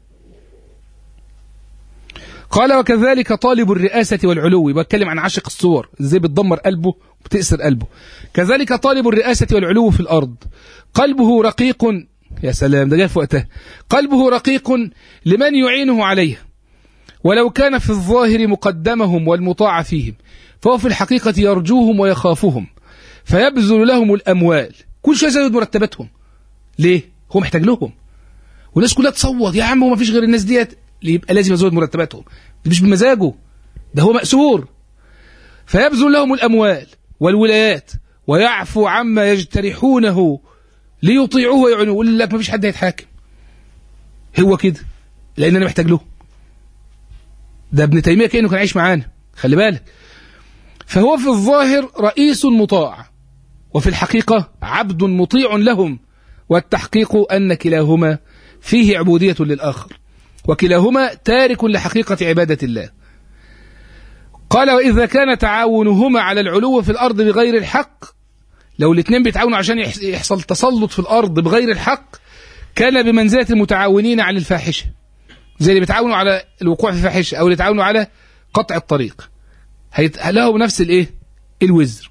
قال: وكذلك طالب الرئاسة والعلو. بتكلم عن عاشق الصور ازاي بتدمر قلبه وبتأسر قلبه. كذلك طالب الرئاسة والعلو في الأرض قلبه رقيق، يا سلام ده جاء في وقتها، قلبه رقيق لمن يعينه عليه، ولو كان في الظاهر مقدمهم والمطاع فيهم، فهو في الحقيقة يرجوهم ويخافهم، فيبذل لهم الأموال. كل شيء يزود مرتباتهم. ليه؟ هو محتاج لهم، والناس كلها تصوت: يا عم هو ما فيش غير الناس ديت، يبقى لازم يزود مرتباتهم. مش بمزاجه، ده هو مأسور. فيبذل لهم الأموال والولايات ويعفو عما يجترحونه ليطيعوه ويعنوه. يقول لك ما فيش حد هيتحاكم، هو كده لأن أنا محتاج له. ده ابن تيمية كأنه كان عايش معانا، خلي بالك. فهو في الظاهر رئيس مطاع، وفي الحقيقة عبد مطيع لهم، والتحقيق أن كلاهما فيه عبودية للآخر، وكلاهما تارك لحقيقة عبادة الله. قال: وإذا كان تعاونهما على العلو في الأرض بغير الحق، لو الاثنين بيتعاونوا عشان يحصل تسلط في الأرض بغير الحق، كان بمنزلة المتعاونين على الفاحشة، زي اللي بيتعاونوا على الوقوع في الفاحشة أو اللي بيتعاونوا على قطع الطريق، لهم نفس الإيه؟ الوزر.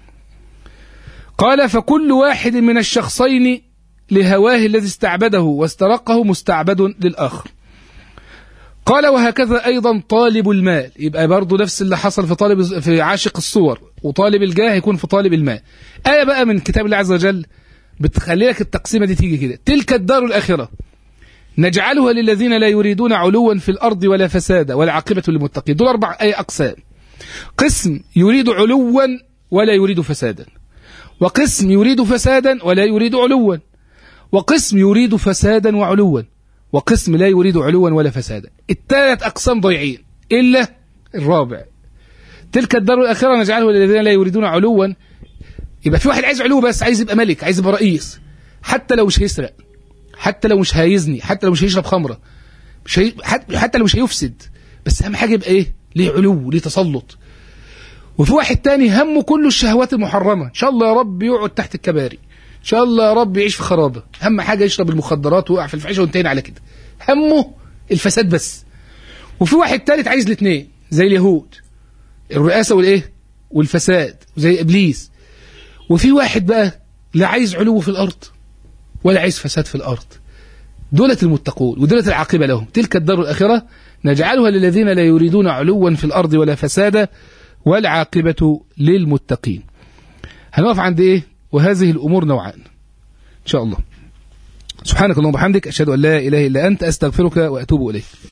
قال: فكل واحد من الشخصين لهواه الذي استعبده واسترقه مستعبد للآخر. قال: وهكذا أيضا طالب المال. يبقى برضو نفس اللي حصل في عاشق الصور، وطالب الجاه يكون في طالب المال. آية بقى من كتاب الله عز وجل بتخلي لك التقسيمة دي تيجي كده: تلك الدار الآخرة نجعلها للذين لا يريدون علوا في الأرض ولا فسادا والعاقبة للمتقين. دول 4 أقسام: قسم يريد علوا ولا يريد فسادا، وقسم يريد فسادا ولا يريد علوا، وقسم يريد فسادا وعلوا، وقسم لا يريد علوا ولا فسادا. ال3 أقسام ضيعين إلا الرابع: تلك الدار الآخرة نجعله للذين لا يريدون علوا. يبقى في واحد عايز علو بس، عايز يبقى ملك، عايز يبقى رئيس، حتى لو مش هيسرق، حتى لو مش هيزني، حتى لو مش هيشرب خمرة، حتى لو مش هيفسد، بس أهم حاجة يبقى إيه؟ ليه علو، ليه تسلط. وفي واحد تاني همه كله الشهوات المحرمة، إن شاء الله يا رب يقعد تحت الكباري، إن شاء الله يا رب يعيش في خرابة، أهم حاجة يشرب المخدرات ويقع في الفحشة وانتهينا على كده، همه الفساد بس. وفي واحد تالت عايز الاثنين زي اليهود، الرئاسة والإيه والفساد زي إبليس. وفي واحد بقى لا عايز علو في الأرض ولا عايز فساد في الأرض. دولة المتقون ودولة العاقبة لهم. تلك الدار الآخرة نجعلها للذين لا يريدون علوا في الأرض ولا فسادا والعاقبة للمتقين. هنقف عند إيه؟ وهذه الأمور نوعان إن شاء الله. سبحانك اللهم وبحمدك، أشهد أن لا إله إلا أنت، أستغفرك وأتوب إليك.